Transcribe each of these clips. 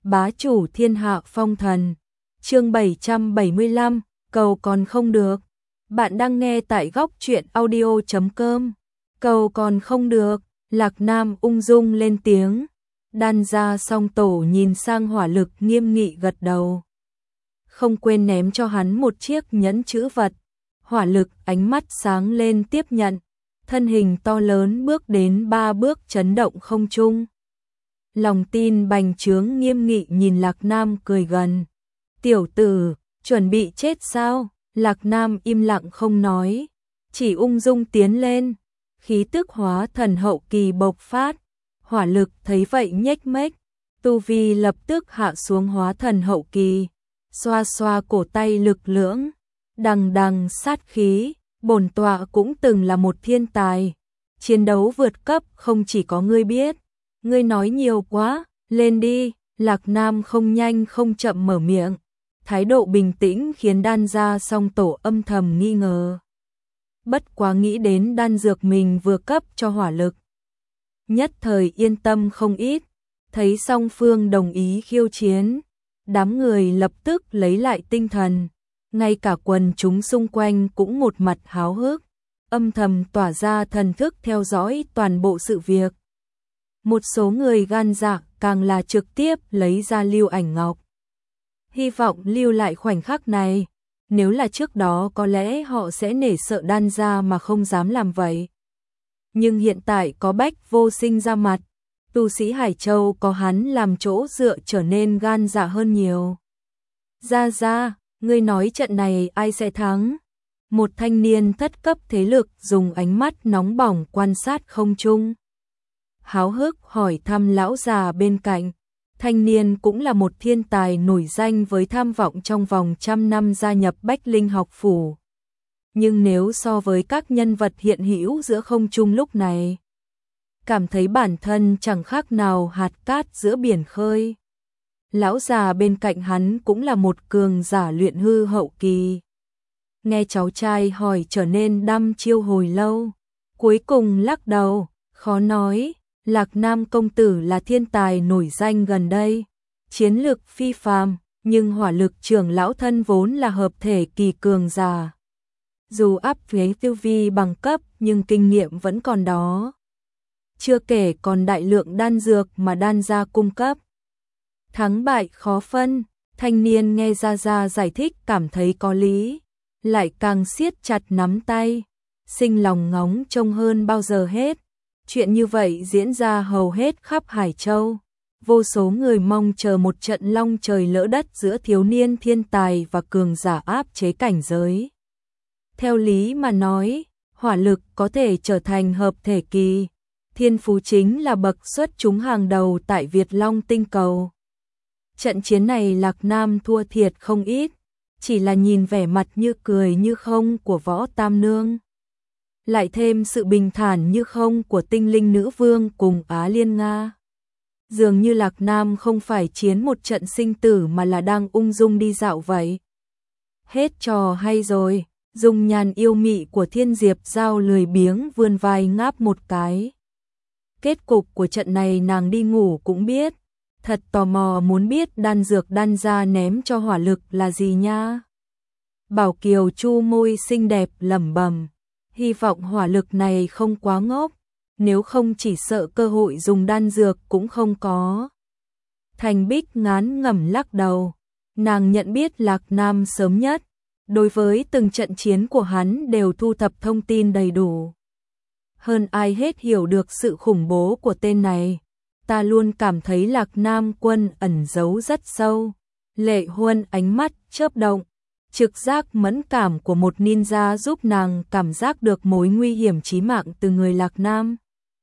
bá chủ thiên hạ phong thần. Chương 775, cầu còn không được. Bạn đang nghe tại góc truyện audio.com. Cầu còn không được, Lạc Nam ung dung lên tiếng. Đan gia song tổ nhìn sang Hỏa Lực nghiêm nghị gật đầu. Không quên ném cho hắn một chiếc nhẫn chữ vật. Hỏa Lực ánh mắt sáng lên tiếp nhận. Thân hình to lớn bước đến 3 bước chấn động không trung. Lòng tin bành trướng nghiêm nghị nhìn Lạc Nam cười gần. Tiểu tử, chuẩn bị chết sao? Lạc Nam im lặng không nói, chỉ ung dung tiến lên. Khí tức hóa thần hậu kỳ bộc phát. Hỏa Lực thấy vậy nhếch mép, tu vi lập tức hạ xuống hóa thần hậu kỳ. Xoa xoa cổ tay lực lưỡng, đằng đằng sát khí. Bổn tọa cũng từng là một thiên tài. Chiến đấu vượt cấp không chỉ có ngươi biết. Ngươi nói nhiều quá, lên đi. Lạc Nam không nhanh không chậm mở miệng. Thái độ bình tĩnh khiến đan gia song tổ âm thầm nghi ngờ. Bất quá nghĩ đến đan dược mình vừa cấp cho Hỏa Lực, nhất thời yên tâm không ít. Thấy song phương đồng ý khiêu chiến, đám người lập tức lấy lại tinh thần. Ngay cả quần chúng xung quanh cũng một mặt háo hức, âm thầm tỏa ra thần thức theo dõi toàn bộ sự việc. Một số người gan dạ càng là trực tiếp lấy ra lưu ảnh ngọc, hy vọng lưu lại khoảnh khắc này. Nếu là trước đó có lẽ họ sẽ nể sợ đan gia mà không dám làm vậy. Nhưng hiện tại có Bách Vô Sinh ra mặt, tu sĩ Hải Châu có hắn làm chỗ dựa trở nên gan dạ hơn nhiều. Ra, ngươi nói trận này ai sẽ thắng? Một thanh niên thất cấp thế lực dùng ánh mắt nóng bỏng quan sát không trung, háo hức hỏi thăm lão già bên cạnh. Thanh niên cũng là một thiên tài nổi danh với tham vọng trong vòng 100 năm gia nhập Bách Linh học phủ. Nhưng nếu so với các nhân vật hiện hữu giữa không trung lúc này, cảm thấy bản thân chẳng khác nào hạt cát giữa biển khơi. Lão già bên cạnh hắn cũng là một cường giả luyện hư hậu kỳ. Nghe cháu trai hỏi trở nên đăm chiêu hồi lâu, cuối cùng lắc đầu, khó nói. Lạc Nam công tử là thiên tài nổi danh gần đây, chiến lực phi phàm, nhưng Hỏa Lực trưởng lão thân vốn là hợp thể kỳ cường giả. Dù áp phía tu vi bằng cấp nhưng kinh nghiệm vẫn còn đó. Chưa kể còn đại lượng đan dược mà đan gia cung cấp. Thắng bại khó phân, thanh niên nghe Gia giải thích cảm thấy có lý, lại càng siết chặt nắm tay, sinh lòng ngóng trông hơn bao giờ hết. Chuyện như vậy diễn ra hầu hết khắp Hải Châu. Vô số người mong chờ một trận long trời lỡ đất giữa thiếu niên thiên tài và cường giả áp chế cảnh giới. Theo lý mà nói, Hỏa Lực có thể trở thành hợp thể kỳ. Thiên phú chính là bậc xuất chúng hàng đầu tại Việt Long tinh cầu. Trận chiến này Lạc Nam thua thiệt không ít, chỉ là nhìn vẻ mặt như cười như không của Võ Tam Nương, lại thêm sự bình thản như không của Tinh Linh Nữ Vương cùng Á Liên Nga. Dường như Lạc Nam không phải chiến một trận sinh tử mà là đang ung dung đi dạo vậy. Hết trò hay rồi, dung nhan yêu mị của Thiên Diệp Giao lười biếng vươn vai ngáp một cái. Kết cục của trận này nàng đi ngủ cũng biết. Thật tò mò muốn biết đan dược đan gia ném cho Hỏa Lực là gì nha. Bảo Kiều chu môi xinh đẹp lẩm bẩm, hy vọng Hỏa Lực này không quá ngốc, nếu không chỉ sợ cơ hội dùng đan dược cũng không có. Thành Bích ngán ngẩm lắc đầu, nàng nhận biết Lạc Nam sớm nhất, đối với từng trận chiến của hắn đều thu thập thông tin đầy đủ. Hơn ai hết hiểu được sự khủng bố của tên này. Ta luôn cảm thấy Lạc Nam quân ẩn giấu rất sâu. Lệ Huân ánh mắt chớp động, trực giác mẫn cảm của một ninja giúp nàng cảm giác được mối nguy hiểm chí mạng từ người Lạc Nam.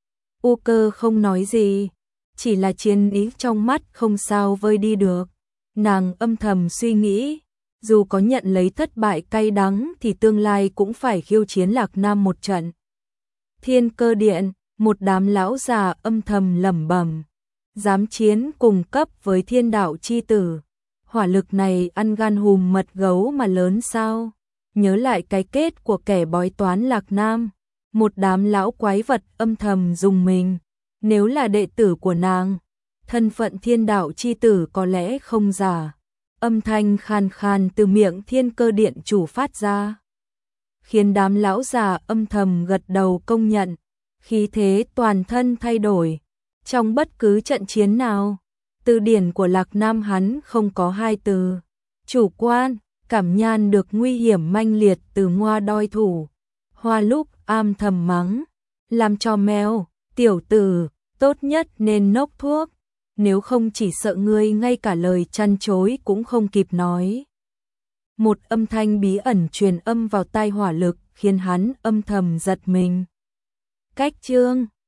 U Cơ không nói gì, chỉ là chiến ý trong mắt không sao vơi đi được. Nàng âm thầm suy nghĩ, dù có nhận lấy thất bại cay đắng thì tương lai cũng phải khiêu chiến Lạc Nam một trận. Thiên Cơ Điện, một đám lão già âm thầm lẩm bẩm, dám chiến cùng cấp với Thiên Đạo chi tử. Hỏa Lực này ăn gan hùm mật gấu mà lớn sao? Nhớ lại cái kết của kẻ bói toán Lạc Nam, một đám lão quái vật âm thầm dùng mình. Nếu là đệ tử của nàng, thân phận thiên đạo chi tử có lẽ không giả. Âm thanh khan khan từ miệng Thiên Cơ Điện chủ phát ra, khiến đám lão già âm thầm gật đầu công nhận, khí thế toàn thân thay đổi. Trong bất cứ trận chiến nào, từ điển của Lạc Nam hắn không có hai từ chủ quan, cảm nhận được nguy hiểm manh liệt từ ngoa đoi thủ. Hoa lúc am thầm mắng, làm cho mèo, tiểu tử, tốt nhất nên nốc thuốc, nếu không chỉ sợ ngươi ngay cả lời chăn chối cũng không kịp nói. Một âm thanh bí ẩn truyền âm vào tai Hỏa Lực khiến hắn âm thầm giật mình. Cách chương